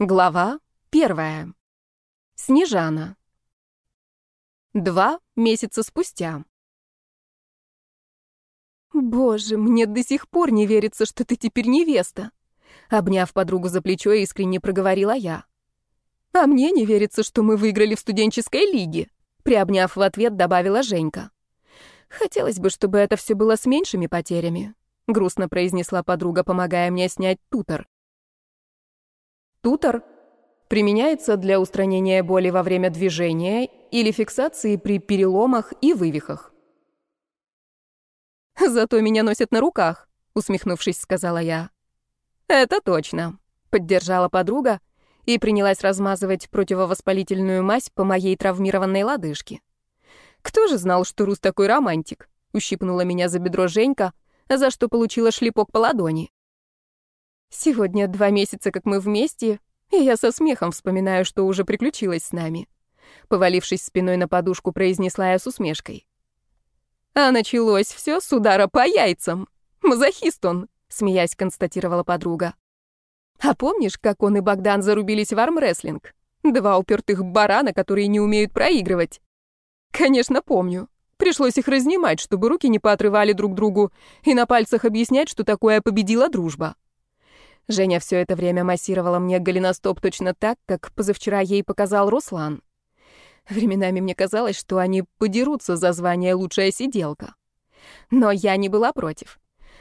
Глава 1. Снежана. 2 месяца спустя. «Боже, мне до сих пор не верится, что ты теперь невеста!» Обняв подругу за плечо, искренне проговорила я. «А мне не верится, что мы выиграли в студенческой лиге!» Приобняв в ответ, добавила Женька. «Хотелось бы, чтобы это все было с меньшими потерями», грустно произнесла подруга, помогая мне снять тутор. Тутор применяется для устранения боли во время движения или фиксации при переломах и вывихах. «Зато меня носят на руках», — усмехнувшись, сказала я. «Это точно», — поддержала подруга и принялась размазывать противовоспалительную мазь по моей травмированной лодыжке. «Кто же знал, что Рус такой романтик?» — ущипнула меня за бедро Женька, за что получила шлепок по ладони. Сегодня 2 месяца, как мы вместе, и я со смехом вспоминаю, что уже приключилось с нами. Повалившись спиной на подушку, произнесла я с усмешкой. А началось все с удара по яйцам. Мазохист он, смеясь, констатировала подруга. А помнишь, как он и Богдан зарубились в армрестлинг? 2 упертых барана, которые не умеют проигрывать. Конечно, помню. Пришлось их разнимать, чтобы руки не поотрывали друг другу, и на пальцах объяснять, что такое победила дружба. Женя все это время массировала мне голеностоп точно так, как позавчера ей показал Руслан. Временами мне казалось, что они подерутся за звание «лучшая сиделка». Но я не была против.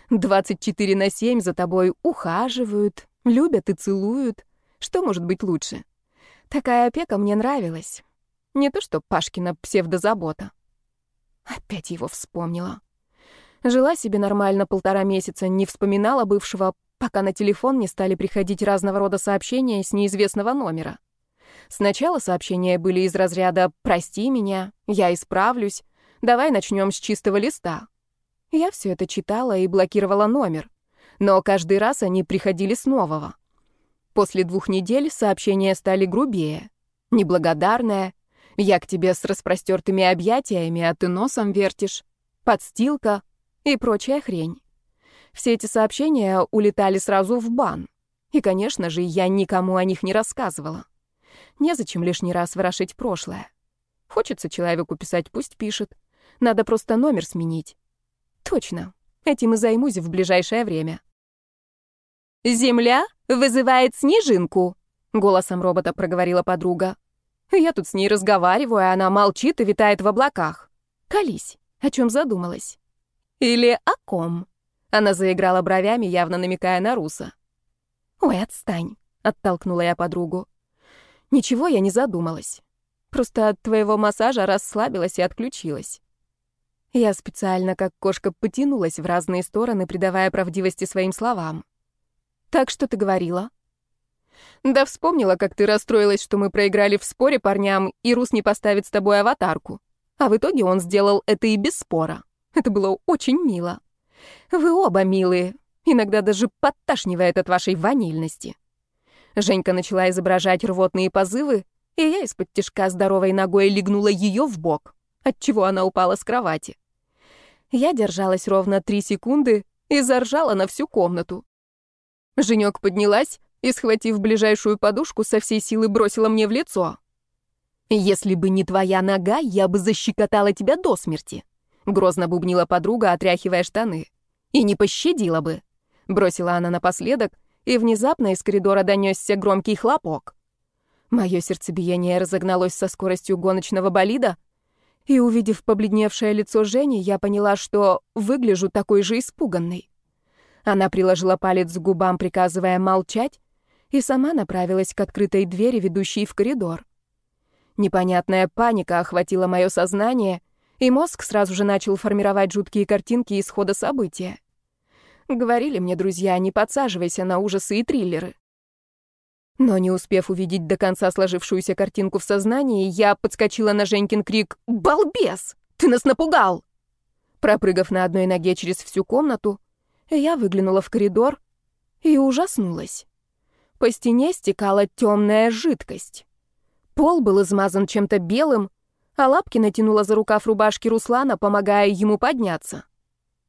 24/7 за тобой ухаживают, любят и целуют. Что может быть лучше? Такая опека мне нравилась. Не то что Пашкина псевдозабота. Опять его вспомнила. Жила себе нормально 1,5 месяца, не вспоминала бывшего, пока на телефон не стали приходить разного рода сообщения с неизвестного номера. Сначала сообщения были из разряда «Прости меня», «Я исправлюсь», «Давай начнем с чистого листа». Я все это читала и блокировала номер, но каждый раз они приходили с нового. После 2 недель сообщения стали грубее. «Неблагодарная», «Я к тебе с распростертыми объятиями, а ты носом вертишь», «Подстилка» и прочая хрень. Все эти сообщения улетали сразу в бан. И, конечно же, я никому о них не рассказывала. Незачем лишний раз ворошить прошлое. Хочется человеку писать, пусть пишет. Надо просто номер сменить. Точно, этим и займусь в ближайшее время. «Земля вызывает снежинку», — голосом робота проговорила подруга. Я тут с ней разговариваю, а она молчит и витает в облаках. Колись, о чем задумалась? Или о ком? Она заиграла бровями, явно намекая на Руса. «Ой, отстань», — оттолкнула я подругу. «Ничего я не задумалась. Просто от твоего массажа расслабилась и отключилась». Я специально, как кошка, потянулась в разные стороны, придавая правдивости своим словам. «Так что ты говорила?» «Да вспомнила, как ты расстроилась, что мы проиграли в споре парням, и Рус не поставит с тобой аватарку. А в итоге он сделал это и без спора. Это было очень мило. Вы оба милые, иногда даже подташнивает от вашей ванильности». Женька начала изображать рвотные позывы, и я из-под тишка здоровой ногой легнула ее в бок, отчего она упала с кровати. Я держалась ровно 3 секунды и заржала на всю комнату. Женек поднялась и, схватив ближайшую подушку, со всей силы бросила мне в лицо. «Если бы не твоя нога, я бы защекотала тебя до смерти», — грозно бубнила подруга, отряхивая штаны. «И не пощадила бы», — бросила она напоследок, и внезапно из коридора донесся громкий хлопок. Мое сердцебиение разогналось со скоростью гоночного болида, и, увидев побледневшее лицо Жени, я поняла, что выгляжу такой же испуганной. Она приложила палец к губам, приказывая молчать, и сама направилась к открытой двери, ведущей в коридор. Непонятная паника охватила мое сознание, и мозг сразу же начал формировать жуткие картинки исхода события. Говорили мне друзья, не подсаживайся на ужасы и триллеры. Но не успев увидеть до конца сложившуюся картинку в сознании, я подскочила на Женькин крик «Балбес! Ты нас напугал!». Пропрыгав на одной ноге через всю комнату, я выглянула в коридор и ужаснулась. По стене стекала темная жидкость. Пол был измазан чем-то белым, а лапки натянула за рукав рубашки Руслана, помогая ему подняться.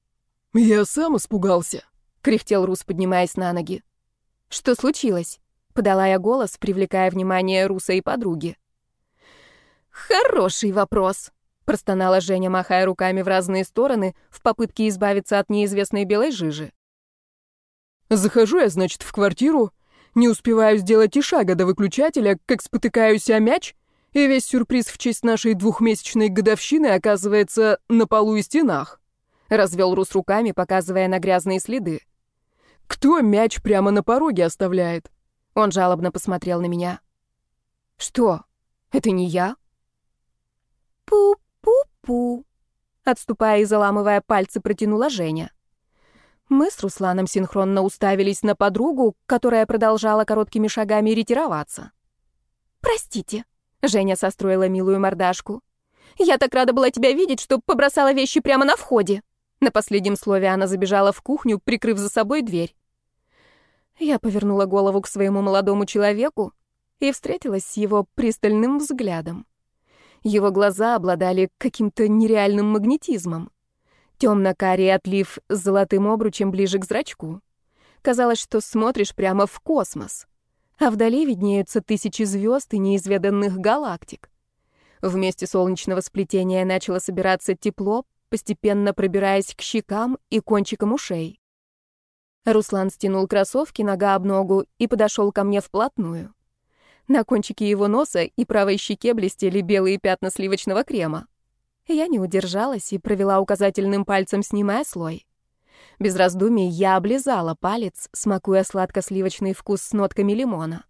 «Я сам испугался», — кряхтел Рус, поднимаясь на ноги. «Что случилось?» — подала я голос, привлекая внимание Руса и подруги. «Хороший вопрос», — простонала Женя, махая руками в разные стороны в попытке избавиться от неизвестной белой жижи. Захожу я, значит, в квартиру, не успеваю сделать и шага до выключателя, как спотыкаюсь о мяч, и весь сюрприз в честь нашей 2-месячной годовщины оказывается на полу и стенах. Развел Рус руками, показывая на грязные следы. Кто мяч прямо на пороге оставляет? Он жалобно посмотрел на меня. Что? Это не я? Пу-пу-пу. Отступая и заламывая пальцы, протянула Женя. Мы с Русланом синхронно уставились на подругу, которая продолжала короткими шагами ретироваться. «Простите», — Женя состроила милую мордашку. «Я так рада была тебя видеть, что побросала вещи прямо на входе». На последнем слове она забежала в кухню, прикрыв за собой дверь. Я повернула голову к своему молодому человеку и встретилась с его пристальным взглядом. Его глаза обладали каким-то нереальным магнетизмом. Темно-карий отлив с золотым обручем ближе к зрачку. Казалось, что смотришь прямо в космос, а вдали виднеются тысячи звезд и неизведанных галактик. В месте солнечного сплетения начало собираться тепло, постепенно пробираясь к щекам и кончикам ушей. Руслан стянул кроссовки нога об ногу и подошел ко мне вплотную. На кончике его носа и правой щеке блестели белые пятна сливочного крема. Я не удержалась и провела указательным пальцем, снимая слой. Без раздумий я облизала палец, смакуя сладко-сливочный вкус с нотками лимона.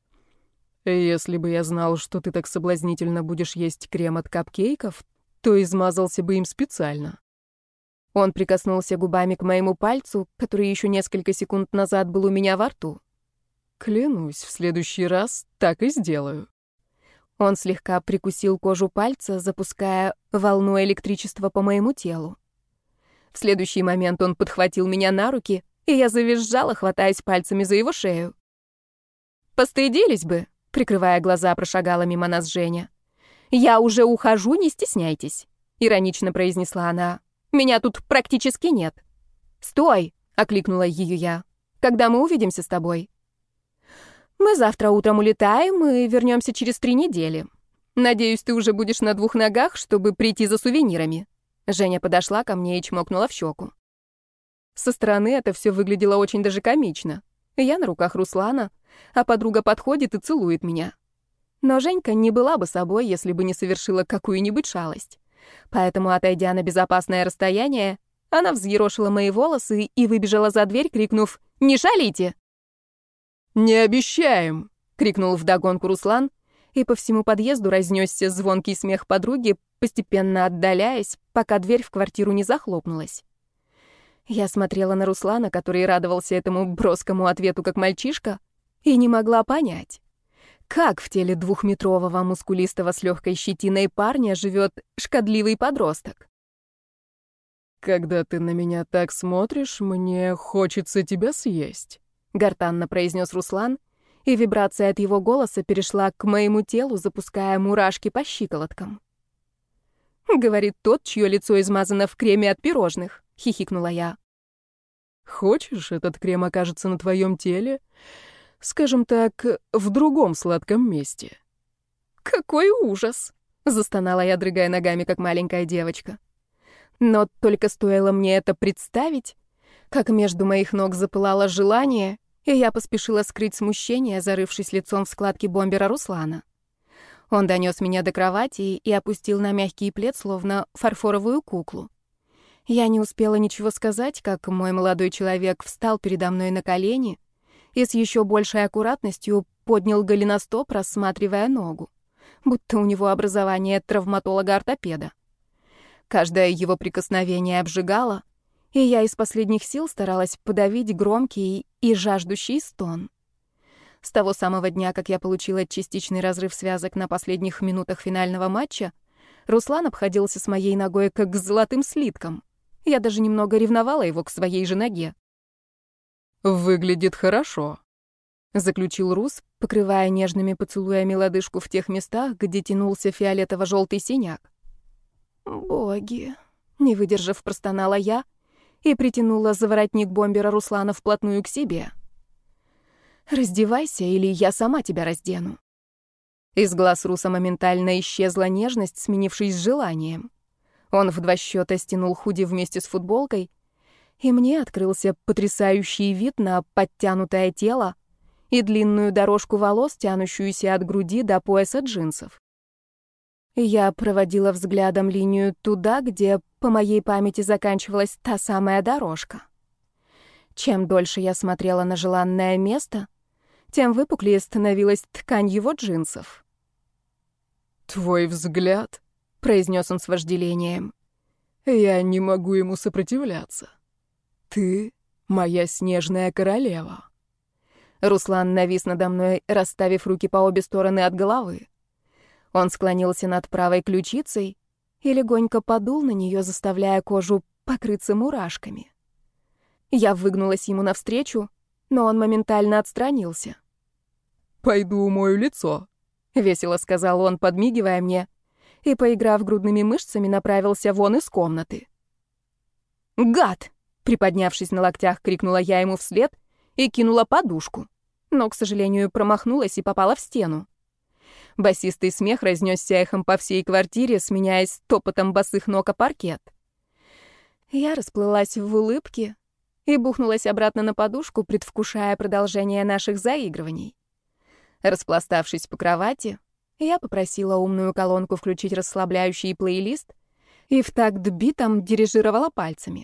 Если бы я знал, что ты так соблазнительно будешь есть крем от капкейков, то измазался бы им специально. Он прикоснулся губами к моему пальцу, который еще несколько секунд назад был у меня во рту. Клянусь, в следующий раз так и сделаю. Он слегка прикусил кожу пальца, запуская волну электричества по моему телу. В следующий момент он подхватил меня на руки, и я завизжала, хватаясь пальцами за его шею. «Постыдились бы», — прикрывая глаза, прошагала мимо нас Женя. «Я уже ухожу, не стесняйтесь», — иронично произнесла она. «Меня тут практически нет». «Стой!» — окликнула ее я. «Когда мы увидимся с тобой?» «Мы завтра утром улетаем и вернемся через 3 недели. Надеюсь, ты уже будешь на 2 ногах, чтобы прийти за сувенирами». Женя подошла ко мне и чмокнула в щеку. Со стороны это все выглядело очень даже комично. Я на руках Руслана, а подруга подходит и целует меня. Но Женька не была бы собой, если бы не совершила какую-нибудь шалость. Поэтому, отойдя на безопасное расстояние, она взъерошила мои волосы и выбежала за дверь, крикнув «Не шалите!». «Не обещаем!» — крикнул вдогонку Руслан, и по всему подъезду разнесся звонкий смех подруги, постепенно отдаляясь, пока дверь в квартиру не захлопнулась. Я смотрела на Руслана, который радовался этому броскому ответу как мальчишка, и не могла понять, как в теле 2-метрового мускулистого с легкой щетиной парня живет шкодливый подросток. «Когда ты на меня так смотришь, мне хочется тебя съесть», — гортанно произнес Руслан, и вибрация от его голоса перешла к моему телу, запуская мурашки по щиколоткам. «Говорит тот, чье лицо измазано в креме от пирожных», — хихикнула я. «Хочешь, этот крем окажется на твоем теле, скажем так, в другом сладком месте?» «Какой ужас!» — застонала я, дрыгая ногами, как маленькая девочка. Но только стоило мне это представить, как между моих ног запылало желание, и я поспешила скрыть смущение, зарывшись лицом в складки бомбера Руслана. Он донес меня до кровати и опустил на мягкий плед, словно фарфоровую куклу. Я не успела ничего сказать, как мой молодой человек встал передо мной на колени и с еще большей аккуратностью поднял голеностоп, рассматривая ногу, будто у него образование травматолога-ортопеда. Каждое его прикосновение обжигало, и я из последних сил старалась подавить громкий и жаждущий стон. С того самого дня, как я получила частичный разрыв связок на последних минутах финального матча, Руслан обходился с моей ногой как с золотым слитком. Я даже немного ревновала его к своей же ноге. «Выглядит хорошо», — заключил Рус, покрывая нежными поцелуями лодыжку в тех местах, где тянулся фиолетово-желтый синяк. «Боги!» — не выдержав, простонала я и притянула за воротник бомбера Руслана вплотную к себе. «Раздевайся, или я сама тебя раздену». Из глаз Руса моментально исчезла нежность, сменившись желанием. Он в 2 счета стянул худи вместе с футболкой, и мне открылся потрясающий вид на подтянутое тело и длинную дорожку волос, тянущуюся от груди до пояса джинсов. Я проводила взглядом линию туда, где, по моей памяти, заканчивалась та самая дорожка. Чем дольше я смотрела на желанное место, тем выпуклее становилась ткань его джинсов. «Твой взгляд», — произнес он с вожделением, — «я не могу ему сопротивляться. Ты моя снежная королева». Руслан навис надо мной, расставив руки по обе стороны от головы. Он склонился над правой ключицей и легонько подул на нее, заставляя кожу покрыться мурашками. Я выгнулась ему навстречу, но он моментально отстранился. «Пойду умою лицо», — весело сказал он, подмигивая мне, и, поиграв грудными мышцами, направился вон из комнаты. «Гад!» — приподнявшись на локтях, крикнула я ему вслед и кинула подушку, но, к сожалению, промахнулась и попала в стену. Басистый смех разнесся эхом по всей квартире, сменяясь топотом босых ног о паркет. Я расплылась в улыбке и бухнулась обратно на подушку, предвкушая продолжение наших заигрываний. Распластавшись по кровати, я попросила умную колонку включить расслабляющий плейлист и в такт битом дирижировала пальцами.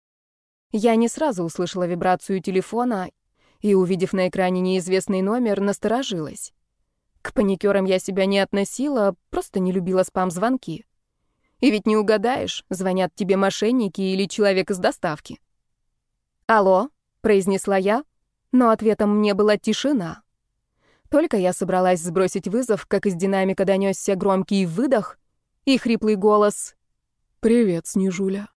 Я не сразу услышала вибрацию телефона и, увидев на экране неизвестный номер, насторожилась. К паникерам я себя не относила, просто не любила спам-звонки. И ведь не угадаешь, звонят тебе мошенники или человек из доставки. «Алло», — произнесла я, но ответом мне была тишина. Только я собралась сбросить вызов, как из динамика донесся громкий выдох и хриплый голос: «Привет, Снежуля».